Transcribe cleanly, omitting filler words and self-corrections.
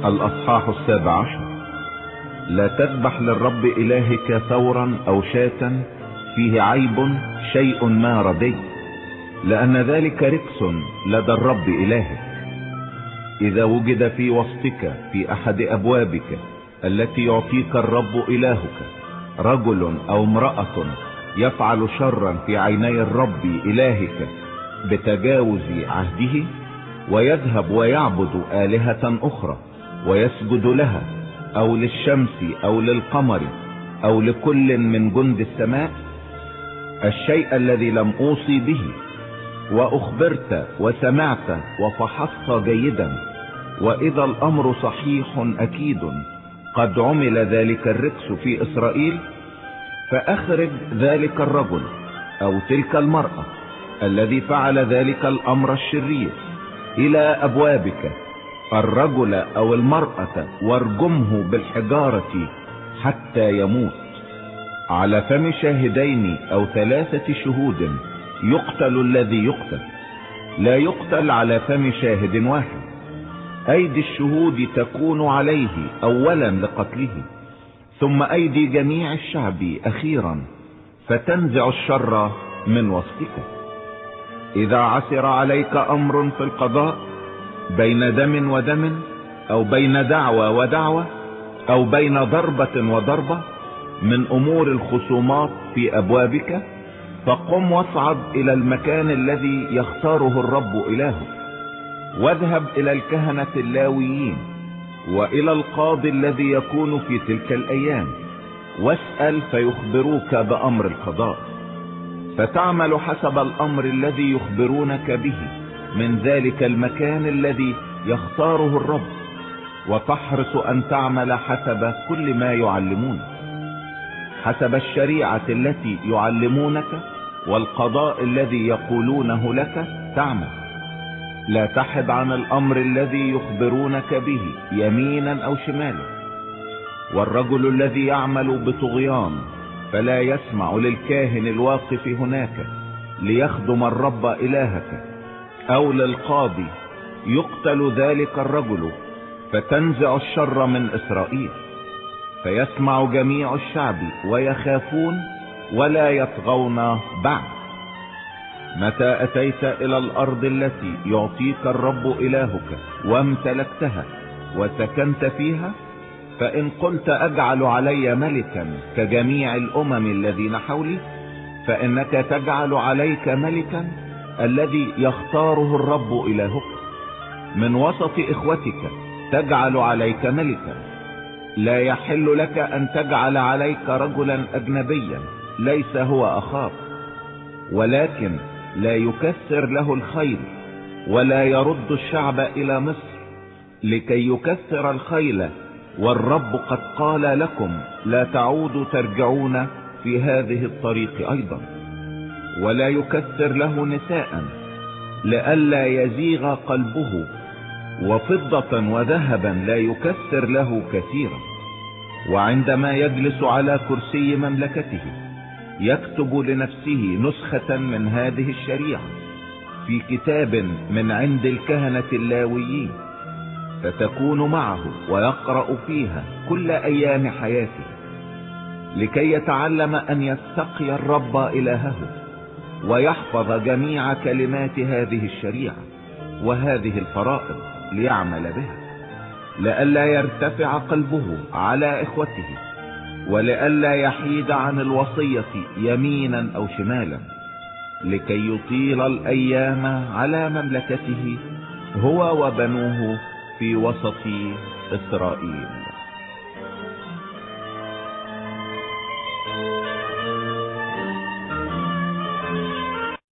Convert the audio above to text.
الأصحاح 17. لا تذبح للرب إلهك ثورا أو شاة فيه عيب شيء ما ردي، لأن ذلك ركس لدى الرب إلهك. إذا وجد في وسطك في أحد أبوابك التي يعطيك الرب إلهك رجل أو امرأة يفعل شرا في عيني الرب إلهك بتجاوز عهده، ويذهب ويعبد آلهة أخرى ويسجد لها أو للشمس أو للقمر أو لكل من جند السماء، الشيء الذي لم أوصي به وأخبرت وسمعت وفحصت جيدا، وإذا الأمر صحيح أكيد قد عمل ذلك الركس في إسرائيل، فأخرج ذلك الرجل أو تلك المرأة الذي فعل ذلك الأمر الشرير إلى أبوابك، الرجل أو المرأة، وارجمه بالحجارة حتى يموت. على فم شاهدين أو 3 شهود يقتل الذي يقتل، لا يقتل على فم شاهد واحد. أيدي الشهود تكون عليه أولا لقتله، ثم أيدي جميع الشعب أخيرا، فتنزع الشر من وسطك. إذا عثر عليك أمر في القضاء بين دم ودم، أو بين دعوة ودعوة، أو بين ضربة وضربة من أمور الخصومات في أبوابك، فقم واصعد إلى المكان الذي يختاره الرب إلهك، واذهب إلى الكهنة اللاويين وإلى القاضي الذي يكون في تلك الأيام، واسأل فيخبروك بأمر القضاء، فتعمل حسب الأمر الذي يخبرونك به من ذلك المكان الذي يختاره الرب، وتحرص أن تعمل حسب كل ما يعلمونك، حسب الشريعة التي يعلمونك والقضاء الذي يقولونه لك تعمل. لا تحد عن الأمر الذي يخبرونك به يمينا أو شمالا. والرجل الذي يعمل بطغيان فلا يسمع للكاهن الواقف هناك ليخدم الرب إلهك أو للقاضي، يقتل ذلك الرجل، فتنزع الشر من إسرائيل. فيسمع جميع الشعب ويخافون ولا يطغون بعد. متى أتيت إلى الأرض التي يعطيك الرب إلهك وامتلكتها وسكنت فيها، فإن قلت أجعل علي ملكا كجميع الأمم الذين حولي، فإنك تجعل عليك ملكا الذي يختاره الرب إلهك. من وسط إخوتك تجعل عليك ملكا. لا يحل لك أن تجعل عليك رجلا أجنبيا ليس هو أخاك، ولكن لا يكسر له الخيل ولا يرد الشعب إلى مصر لكي يكسر الخيل، والرب قد قال لكم لا تعودوا ترجعون في هذه الطريق أيضا. ولا يكسر له نساء لئلا يزيغ قلبه، وفضة وذهبا لا يكسر له كثيرا. وعندما يجلس على كرسي مملكته يكتب لنفسه نسخة من هذه الشريعة في كتاب من عند الكهنة اللاويين، فتكون معه ويقرأ فيها كل أيام حياته، لكي يتعلم أن يتقي الرب إلهه ويحفظ جميع كلمات هذه الشريعة وهذه الفرائض ليعمل بها، لئلا يرتفع قلبه على إخوته، ولئلا يحيد عن الوصية يمينا أو شمالا، لكي يطيل الأيام على مملكته هو وبنوه في وسط إسرائيل.